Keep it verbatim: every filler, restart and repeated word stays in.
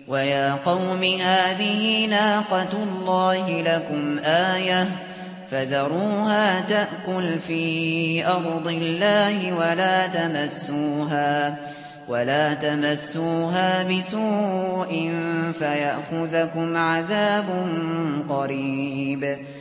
ويا قوم هذه ناقة الله لكم آية فذروها تأكل في أرض الله ولا تمسوها ولا تمسوها بسوء فيأخذكم عذاب قريب